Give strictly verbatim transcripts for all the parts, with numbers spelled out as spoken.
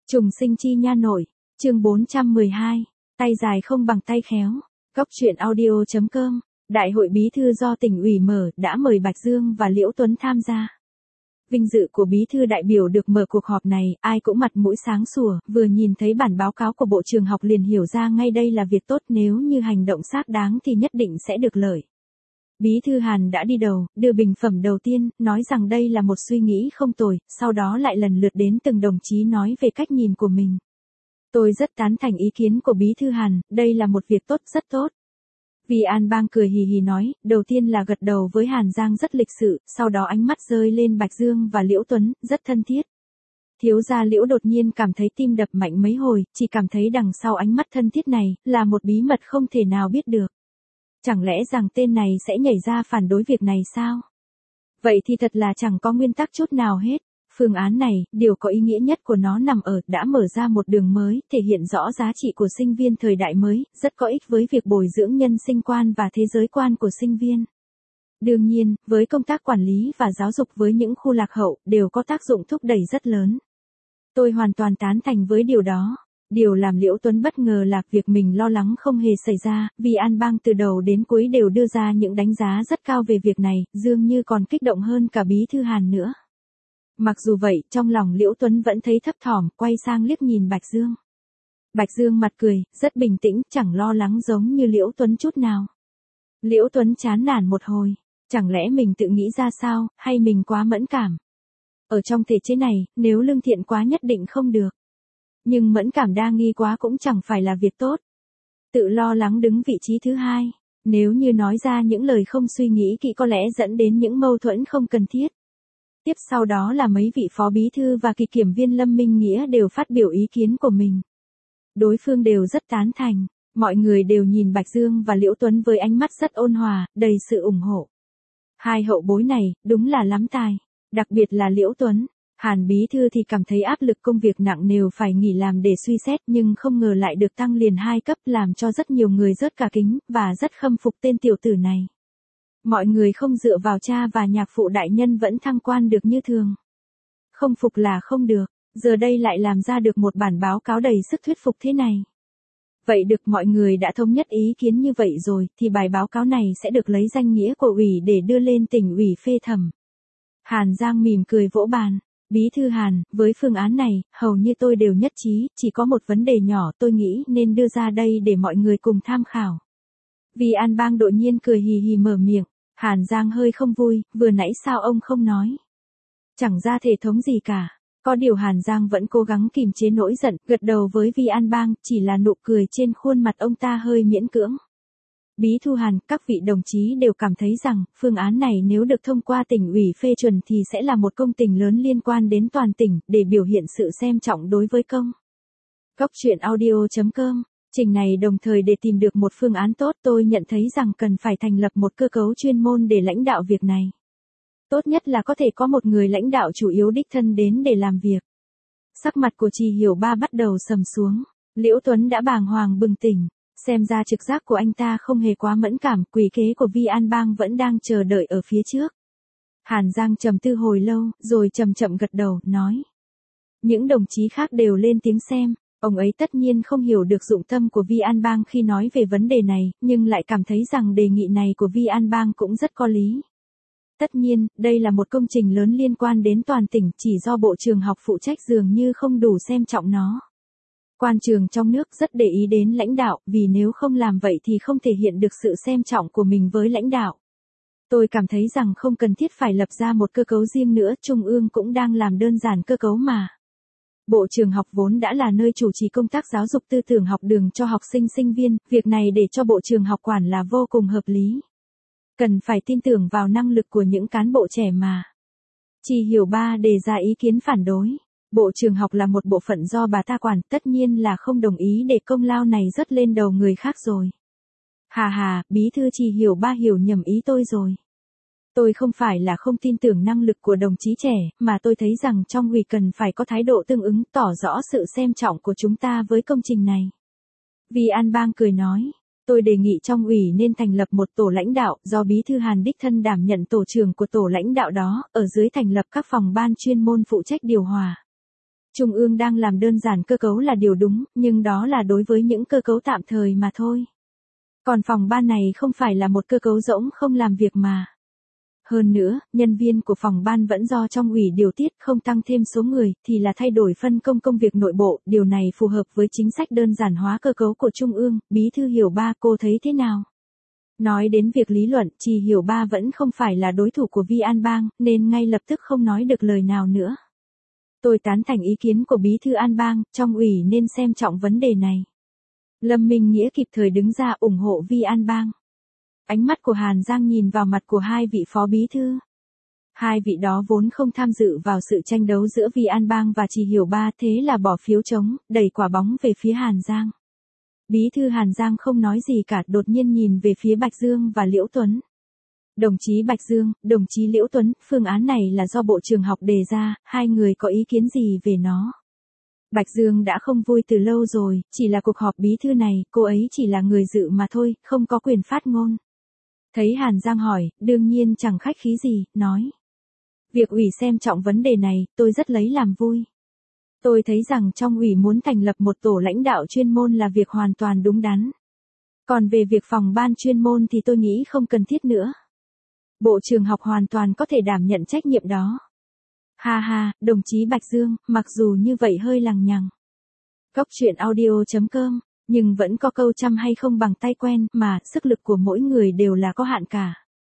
Trùng sinh chi nha nội, chương bốn trăm mười hai, tay dài không bằng tay khéo. Góc truyện audio chấm com, Đại hội bí thư do tỉnh ủy mở đã mời Bạch Dương và Liễu Tuấn tham gia. Vinh dự của bí thư đại biểu được mở cuộc họp này, ai cũng mặt mũi sáng sủa, vừa nhìn thấy bản báo cáo của Bộ Trường Học liền hiểu ra ngay đây là việc tốt, nếu như hành động xác đáng thì nhất định sẽ được lợi. Bí thư Hàn đã đi đầu, đưa bình phẩm đầu tiên, nói rằng đây là một suy nghĩ không tồi, sau đó lại lần lượt đến từng đồng chí nói về cách nhìn của mình. Tôi rất tán thành ý kiến của bí thư Hàn, đây là một việc tốt, rất tốt. Vi An Bang cười hì hì nói, đầu tiên là gật đầu với Hàn Giang rất lịch sự, sau đó ánh mắt rơi lên Bạch Dương và Liễu Tuấn, rất thân thiết. Thiếu gia Liễu đột nhiên cảm thấy tim đập mạnh mấy hồi, chỉ cảm thấy đằng sau ánh mắt thân thiết này, là một bí mật không thể nào biết được. Chẳng lẽ rằng tên này sẽ nhảy ra phản đối việc này sao? Vậy thì thật là chẳng có nguyên tắc chút nào hết. Phương án này, điều có ý nghĩa nhất của nó nằm ở đã mở ra một đường mới, thể hiện rõ giá trị của sinh viên thời đại mới, rất có ích với việc bồi dưỡng nhân sinh quan và thế giới quan của sinh viên. Đương nhiên, với công tác quản lý và giáo dục với những khu lạc hậu, đều có tác dụng thúc đẩy rất lớn. Tôi hoàn toàn tán thành với điều đó. Điều làm Liễu Tuấn bất ngờ là việc mình lo lắng không hề xảy ra, vì An Bang từ đầu đến cuối đều đưa ra những đánh giá rất cao về việc này, dường như còn kích động hơn cả bí thư Hàn nữa. Mặc dù vậy, trong lòng Liễu Tuấn vẫn thấy thấp thỏm, quay sang liếc nhìn Bạch Dương. Bạch Dương mặt cười, rất bình tĩnh, chẳng lo lắng giống như Liễu Tuấn chút nào. Liễu Tuấn chán nản một hồi, chẳng lẽ mình tự nghĩ ra sao, hay mình quá mẫn cảm? Ở trong thể chế này, nếu lương thiện quá nhất định không được. Nhưng mẫn cảm đa nghi quá cũng chẳng phải là việc tốt. Tự lo lắng đứng vị trí thứ hai, nếu như nói ra những lời không suy nghĩ kỹ có lẽ dẫn đến những mâu thuẫn không cần thiết. Tiếp sau đó là mấy vị phó bí thư và kỳ kiểm viên Lâm Minh Nghĩa đều phát biểu ý kiến của mình. Đối phương đều rất tán thành, mọi người đều nhìn Bạch Dương và Liễu Tuấn với ánh mắt rất ôn hòa, đầy sự ủng hộ. Hai hậu bối này, đúng là lắm tài, đặc biệt là Liễu Tuấn. Hàn bí thư thì cảm thấy áp lực công việc nặng nề phải nghỉ làm để suy xét, nhưng không ngờ lại được tăng liền hai cấp, làm cho rất nhiều người rớt cả kính, và rất khâm phục tên tiểu tử này. Mọi người không dựa vào cha và nhạc phụ đại nhân vẫn thăng quan được như thường. Không phục là không được, giờ đây lại làm ra được một bản báo cáo đầy sức thuyết phục thế này. Vậy được, mọi người đã thống nhất ý kiến như vậy rồi, thì bài báo cáo này sẽ được lấy danh nghĩa của ủy để đưa lên tỉnh ủy phê thẩm. Hàn Giang mỉm cười vỗ bàn. Bí thư Hàn, với phương án này, hầu như tôi đều nhất trí, chỉ có một vấn đề nhỏ tôi nghĩ nên đưa ra đây để mọi người cùng tham khảo. Vi An Bang đột nhiên cười hì hì mở miệng, Hàn Giang hơi không vui, vừa nãy sao ông không nói? Chẳng ra thể thống gì cả. Có điều Hàn Giang vẫn cố gắng kìm chế nỗi giận, gật đầu với Vi An Bang, chỉ là nụ cười trên khuôn mặt ông ta hơi miễn cưỡng. Bí thư Hàn, các vị đồng chí đều cảm thấy rằng, phương án này nếu được thông qua tỉnh ủy phê chuẩn thì sẽ là một công trình lớn liên quan đến toàn tỉnh, để biểu hiện sự xem trọng đối với công. Góc truyện audio chấm com, trình này đồng thời để tìm được một phương án tốt, tôi nhận thấy rằng cần phải thành lập một cơ cấu chuyên môn để lãnh đạo việc này. Tốt nhất là có thể có một người lãnh đạo chủ yếu đích thân đến để làm việc. Sắc mặt của Trì Hiểu Ba bắt đầu sầm xuống, Liễu Tuấn đã bàng hoàng bừng tỉnh. Xem ra trực giác của anh ta không hề quá mẫn cảm, quỷ kế của Vi An Bang vẫn đang chờ đợi ở phía trước. Hàn Giang trầm tư hồi lâu, rồi chậm chậm gật đầu, nói. Những đồng chí khác đều lên tiếng xem, ông ấy tất nhiên không hiểu được dụng tâm của Vi An Bang khi nói về vấn đề này, nhưng lại cảm thấy rằng đề nghị này của Vi An Bang cũng rất có lý. Tất nhiên, đây là một công trình lớn liên quan đến toàn tỉnh, chỉ do Bộ Trường Học phụ trách dường như không đủ xem trọng nó. Quan trường trong nước rất để ý đến lãnh đạo, vì nếu không làm vậy thì không thể hiện được sự xem trọng của mình với lãnh đạo. Tôi cảm thấy rằng không cần thiết phải lập ra một cơ cấu riêng nữa, Trung ương cũng đang làm đơn giản cơ cấu mà. Bộ Trường Học vốn đã là nơi chủ trì công tác giáo dục tư tưởng học đường cho học sinh sinh viên, việc này để cho Bộ Trường Học quản là vô cùng hợp lý. Cần phải tin tưởng vào năng lực của những cán bộ trẻ mà. Trì Hiểu Ba đề ra ý kiến phản đối. Bộ Trường Học là một bộ phận do bà ta quản, tất nhiên là không đồng ý để công lao này rớt lên đầu người khác rồi. Hà hà, bí thư Trì Hiểu Ba hiểu nhầm ý tôi rồi. Tôi không phải là không tin tưởng năng lực của đồng chí trẻ, mà tôi thấy rằng trong ủy cần phải có thái độ tương ứng, tỏ rõ sự xem trọng của chúng ta với công trình này. Vi An Bang cười nói, tôi đề nghị trong ủy nên thành lập một tổ lãnh đạo, do bí thư Hàn đích thân đảm nhận tổ trưởng của tổ lãnh đạo đó, ở dưới thành lập các phòng ban chuyên môn phụ trách điều hòa. Trung ương đang làm đơn giản cơ cấu là điều đúng, nhưng đó là đối với những cơ cấu tạm thời mà thôi. Còn phòng ban này không phải là một cơ cấu rỗng không làm việc mà. Hơn nữa, nhân viên của phòng ban vẫn do trong ủy điều tiết không tăng thêm số người, thì là thay đổi phân công công việc nội bộ, điều này phù hợp với chính sách đơn giản hóa cơ cấu của Trung ương, Bí thư Hiểu Ba cô thấy thế nào? Nói đến việc lý luận, chị Hiểu Ba vẫn không phải là đối thủ của Vi An Bang, nên ngay lập tức không nói được lời nào nữa. Tôi tán thành ý kiến của Bí thư An Bang, trong ủy nên xem trọng vấn đề này. Lâm Minh Nghĩa kịp thời đứng ra ủng hộ Vi An Bang. Ánh mắt của Hàn Giang nhìn vào mặt của hai vị phó bí thư. Hai vị đó vốn không tham dự vào sự tranh đấu giữa Vi An Bang và chị Hiểu Ba, thế là bỏ phiếu trống, đẩy quả bóng về phía Hàn Giang. Bí thư Hàn Giang không nói gì cả, đột nhiên nhìn về phía Bạch Dương và Liễu Tuấn. Đồng chí Bạch Dương, đồng chí Liễu Tuấn, phương án này là do Bộ Trường học đề ra, hai người có ý kiến gì về nó? Bạch Dương đã không vui từ lâu rồi, chỉ là cuộc họp bí thư này, cô ấy chỉ là người dự mà thôi, không có quyền phát ngôn. Thấy Hàn Giang hỏi, đương nhiên chẳng khách khí gì, nói. Việc ủy xem trọng vấn đề này, tôi rất lấy làm vui. Tôi thấy rằng trong ủy muốn thành lập một tổ lãnh đạo chuyên môn là việc hoàn toàn đúng đắn. Còn về việc phòng ban chuyên môn thì tôi nghĩ không cần thiết nữa. Bộ Trường học hoàn toàn có thể đảm nhận trách nhiệm đó. Ha ha, đồng chí Bạch Dương, mặc dù như vậy hơi lằng nhằng. Cốc truyện audio chấm com, nhưng vẫn có câu trăm hay không bằng tay quen, mà sức lực của mỗi người đều là có hạn cả.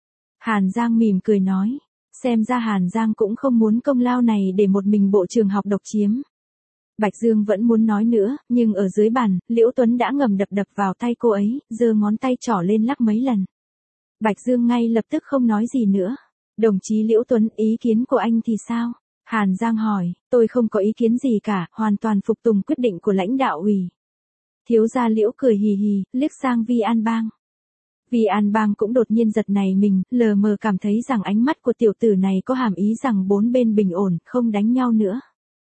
Hàn Giang mỉm cười nói, xem ra Hàn Giang cũng không muốn công lao này để một mình Bộ Trường học độc chiếm. Bạch Dương vẫn muốn nói nữa, nhưng ở dưới bàn, Liễu Tuấn đã ngầm đập đập vào tay cô ấy, giơ ngón tay trỏ lên lắc mấy lần. Bạch Dương ngay lập tức không nói gì nữa. Đồng chí Liễu Tuấn, ý kiến của anh thì sao? Hàn Giang hỏi, tôi không có ý kiến gì cả, hoàn toàn phục tùng quyết định của lãnh đạo ủy. Thiếu gia Liễu cười hì hì, liếc sang Vi An Bang. Vi An Bang cũng đột nhiên giật nảy mình, lờ mờ cảm thấy rằng ánh mắt của tiểu tử này có hàm ý rằng bốn bên bình ổn, không đánh nhau nữa.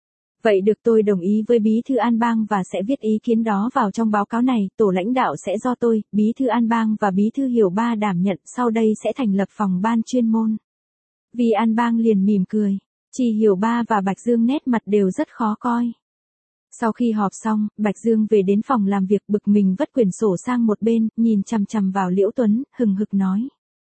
Vậy được, tôi đồng ý với Bí thư An Bang và sẽ viết ý kiến đó vào trong báo cáo này, tổ lãnh đạo sẽ do tôi, Bí thư An Bang và Bí thư Hiểu Ba đảm nhận, sau đây sẽ thành lập phòng ban chuyên môn. Vi An Bang liền mỉm cười, chị Hiểu Ba và Bạch Dương nét mặt đều rất khó coi. Sau khi họp xong, Bạch Dương về đến phòng làm việc bực mình vất quyển sổ sang một bên, nhìn chằm chằm vào Liễu Tuấn, hừng hực nói.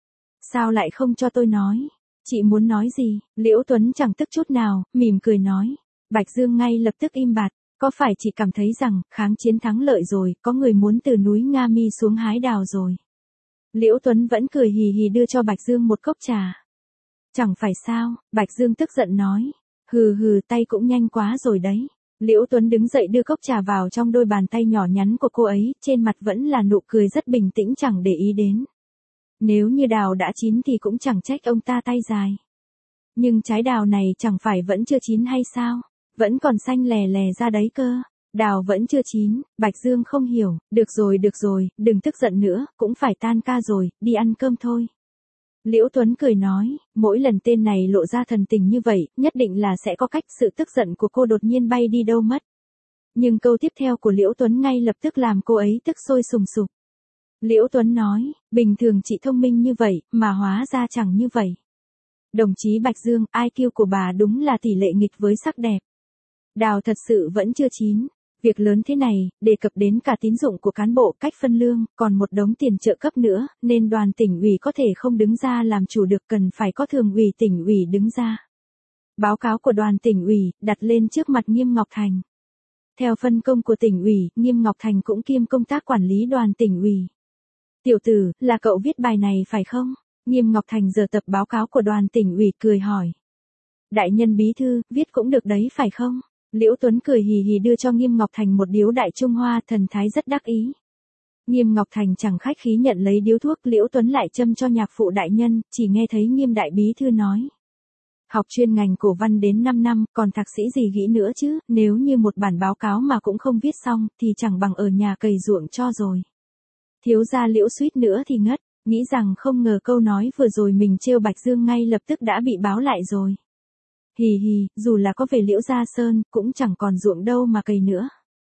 Sao lại không cho tôi nói? Chị muốn nói gì? Liễu Tuấn chẳng tức chút nào, mỉm cười nói. Bạch Dương ngay lập tức im bặt, có phải chị cảm thấy rằng, kháng chiến thắng lợi rồi, có người muốn từ núi Nga Mi xuống hái đào rồi? Liễu Tuấn vẫn cười hì hì đưa cho Bạch Dương một cốc trà. Chẳng phải sao, Bạch Dương tức giận nói. Hừ hừ, tay cũng nhanh quá rồi đấy. Liễu Tuấn đứng dậy đưa cốc trà vào trong đôi bàn tay nhỏ nhắn của cô ấy, trên mặt vẫn là nụ cười rất bình tĩnh chẳng để ý đến. Nếu như đào đã chín thì cũng chẳng trách ông ta tay dài. Nhưng trái đào này chẳng phải vẫn chưa chín hay sao? Vẫn còn xanh lè lè ra đấy cơ. Đào vẫn chưa chín, Bạch Dương không hiểu, được rồi được rồi, đừng tức giận nữa, cũng phải tan ca rồi, đi ăn cơm thôi. Liễu Tuấn cười nói, mỗi lần tên này lộ ra thần tình như vậy, nhất định là sẽ có cách, sự tức giận của cô đột nhiên bay đi đâu mất. Nhưng câu tiếp theo của Liễu Tuấn ngay lập tức làm cô ấy tức sôi sùng sục. Liễu Tuấn nói, bình thường chị thông minh như vậy, mà hóa ra chẳng như vậy. Đồng chí Bạch Dương, i kiu của bà đúng là tỷ lệ nghịch với sắc đẹp. Đào thật sự vẫn chưa chín. Việc lớn thế này, đề cập đến cả tín dụng của cán bộ, cách phân lương, còn một đống tiền trợ cấp nữa, nên đoàn tỉnh ủy có thể không đứng ra làm chủ được, cần phải có thường ủy tỉnh ủy đứng ra. Báo cáo của đoàn tỉnh ủy, đặt lên trước mặt Nghiêm Ngọc Thành. Theo phân công của tỉnh ủy, Nghiêm Ngọc Thành cũng kiêm công tác quản lý đoàn tỉnh ủy. Tiểu tử, là cậu viết bài này phải không? Nghiêm Ngọc Thành giờ tập báo cáo của đoàn tỉnh ủy cười hỏi. Đại nhân bí thư, viết cũng được đấy phải không? Liễu Tuấn cười hì hì đưa cho Nghiêm Ngọc Thành một điếu đại Trung Hoa, thần thái rất đắc ý. Nghiêm Ngọc Thành chẳng khách khí nhận lấy điếu thuốc, Liễu Tuấn lại châm cho nhạc phụ đại nhân, chỉ nghe thấy Nghiêm đại bí thư nói. Học chuyên ngành cổ văn đến năm năm, còn thạc sĩ gì nghĩ nữa chứ, nếu như một bản báo cáo mà cũng không viết xong, thì chẳng bằng ở nhà cày ruộng cho rồi. Thiếu gia Liễu suýt nữa thì ngất, nghĩ rằng không ngờ câu nói vừa rồi mình trêu Bạch Dương ngay lập tức đã bị báo lại rồi. Hì hì, dù là có về Liễu Gia Sơn, cũng chẳng còn ruộng đâu mà cày nữa.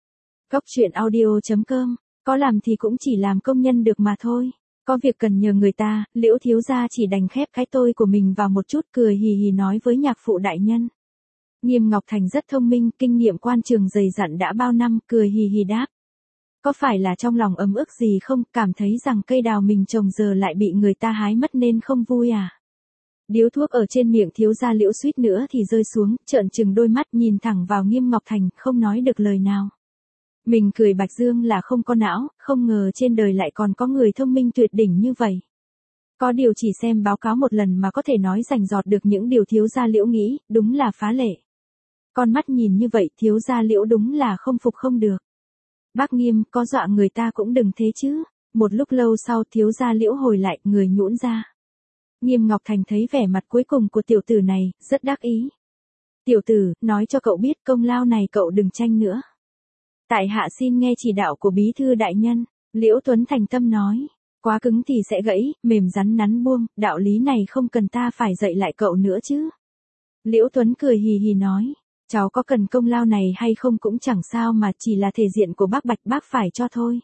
Cốc truyện audio chấm com, có làm thì cũng chỉ làm công nhân được mà thôi. Có việc cần nhờ người ta, Liễu thiếu gia chỉ đành khép cái tôi của mình vào một chút, cười hì hì nói với nhạc phụ đại nhân. Nghiêm Ngọc Thành rất thông minh, kinh nghiệm quan trường dày dặn đã bao năm, cười hì hì đáp. Có phải là trong lòng ấm ức gì không, cảm thấy rằng cây đào mình trồng giờ lại bị người ta hái mất nên không vui à? Điếu thuốc ở trên miệng thiếu gia Liễu suýt nữa thì rơi xuống, trợn trừng đôi mắt nhìn thẳng vào Nghiêm Ngọc Thành, không nói được lời nào. Mình cười Bạch Dương là không có não, không ngờ trên đời lại còn có người thông minh tuyệt đỉnh như vậy. Có điều chỉ xem báo cáo một lần mà có thể nói rành rọt được những điều thiếu gia Liễu nghĩ, đúng là phá lệ. Con mắt nhìn như vậy thiếu gia Liễu đúng là không phục không được. Bác Nghiêm, có dọa người ta cũng đừng thế chứ. Một lúc lâu sau thiếu gia Liễu hồi lại, người nhũn ra. Nghiêm Ngọc Thành thấy vẻ mặt cuối cùng của tiểu tử này, rất đắc ý. Tiểu tử, nói cho cậu biết công lao này cậu đừng tranh nữa. Tại hạ xin nghe chỉ đạo của bí thư đại nhân, Liễu Tuấn thành tâm nói. Quá cứng thì sẽ gãy, mềm rắn nắn buông, đạo lý này không cần ta phải dạy lại cậu nữa chứ. Liễu Tuấn cười hì hì nói. Cháu có cần công lao này hay không cũng chẳng sao mà chỉ là thể diện của bác Bạch bác phải cho thôi.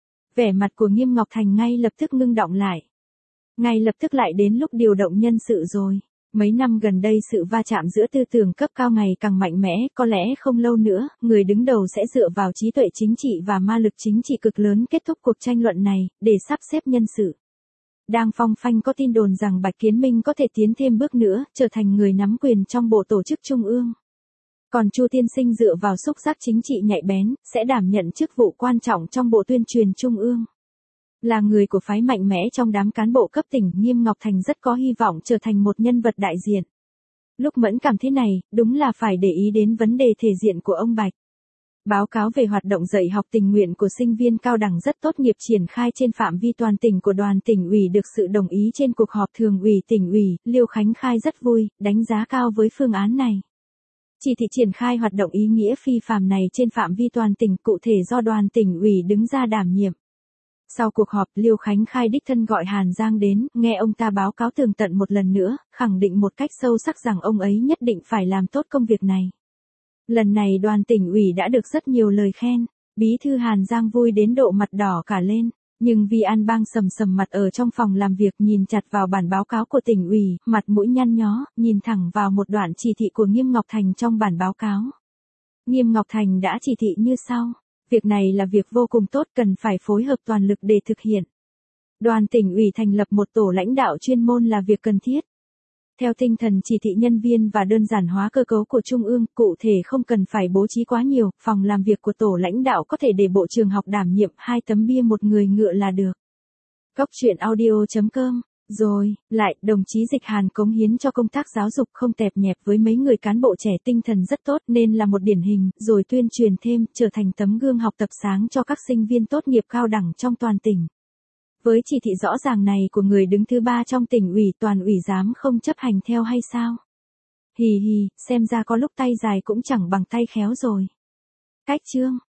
Vẻ mặt của Nghiêm Ngọc Thành ngay lập tức ngưng động lại. Ngay lập tức lại đến lúc điều động nhân sự rồi. Mấy năm gần đây sự va chạm giữa tư tưởng cấp cao ngày càng mạnh mẽ, có lẽ không lâu nữa, người đứng đầu sẽ dựa vào trí tuệ chính trị và ma lực chính trị cực lớn kết thúc cuộc tranh luận này, để sắp xếp nhân sự. Đang phong phanh có tin đồn rằng Bạch Kiến Minh có thể tiến thêm bước nữa, trở thành người nắm quyền trong bộ tổ chức trung ương. Còn Chu tiên sinh dựa vào xúc giác chính trị nhạy bén, sẽ đảm nhận chức vụ quan trọng trong bộ tuyên truyền trung ương. Là người của phái mạnh mẽ trong đám cán bộ cấp tỉnh, Nghiêm Ngọc Thành rất có hy vọng trở thành một nhân vật đại diện. Lúc mẫn cảm thế này, đúng là phải để ý đến vấn đề thể diện của ông Bạch. Báo cáo về hoạt động dạy học tình nguyện của sinh viên cao đẳng rất tốt nghiệp triển khai trên phạm vi toàn tỉnh của đoàn tỉnh ủy được sự đồng ý trên cuộc họp thường ủy tỉnh ủy, Liêu Khánh Khai rất vui, đánh giá cao với phương án này. Chỉ thị triển khai hoạt động ý nghĩa phi phàm này trên phạm vi toàn tỉnh cụ thể do đoàn tỉnh ủy đứng ra đảm nhiệm. Sau cuộc họp, Liêu Khánh Khai đích thân gọi Hàn Giang đến, nghe ông ta báo cáo tường tận một lần nữa, khẳng định một cách sâu sắc rằng ông ấy nhất định phải làm tốt công việc này. Lần này đoàn tỉnh ủy đã được rất nhiều lời khen, bí thư Hàn Giang vui đến độ mặt đỏ cả lên, nhưng Vi An Bang sầm sầm mặt ở trong phòng làm việc nhìn chặt vào bản báo cáo của tỉnh ủy, mặt mũi nhăn nhó, nhìn thẳng vào một đoạn chỉ thị của Nghiêm Ngọc Thành trong bản báo cáo. Nghiêm Ngọc Thành đã chỉ thị như sau. Việc này là việc vô cùng tốt, cần phải phối hợp toàn lực để thực hiện. Đoàn tỉnh ủy thành lập một tổ lãnh đạo chuyên môn là việc cần thiết. Theo tinh thần chỉ thị nhân viên và đơn giản hóa cơ cấu của Trung ương, cụ thể không cần phải bố trí quá nhiều, phòng làm việc của tổ lãnh đạo có thể để bộ trường học đảm nhiệm, hai tấm bia một người ngựa là được. Góc truyện audio chấm com. Rồi, lại, đồng chí Dịch Hàn cống hiến cho công tác giáo dục không tẹp nhẹp với mấy người cán bộ trẻ tinh thần rất tốt nên là một điển hình, rồi tuyên truyền thêm, trở thành tấm gương học tập sáng cho các sinh viên tốt nghiệp cao đẳng trong toàn tỉnh. Với chỉ thị rõ ràng này của người đứng thứ ba trong tỉnh ủy, toàn ủy dám không chấp hành theo hay sao? Hì hì, xem ra có lúc tay dài cũng chẳng bằng tay khéo rồi. Cách chương